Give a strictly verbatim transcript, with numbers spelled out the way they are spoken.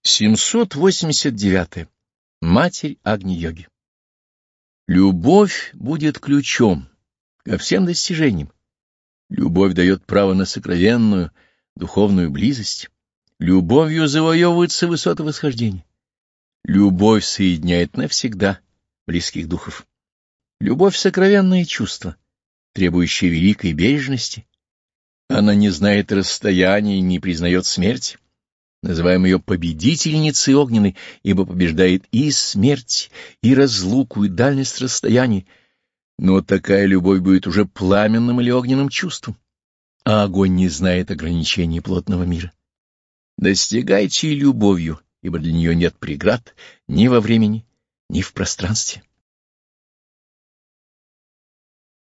семьсот восемьдесят девятое. Матерь Агни-йоги. Любовь будет ключом ко всем достижениям. Любовь дает право на сокровенную духовную близость. Любовью завоевываются высоты восхождения. Любовь соединяет навсегда близких духов. Любовь — сокровенное чувство, требующее великой бережности. Она не знает расстояния и не признает смерти. Называем ее победительницей огненной, ибо побеждает и смерть, и разлуку, и дальность расстояний. Но такая любовь будет уже пламенным или огненным чувством, а огонь не знает ограничений плотного мира. Достигайте любовью, ибо для нее нет преград ни во времени, ни в пространстве.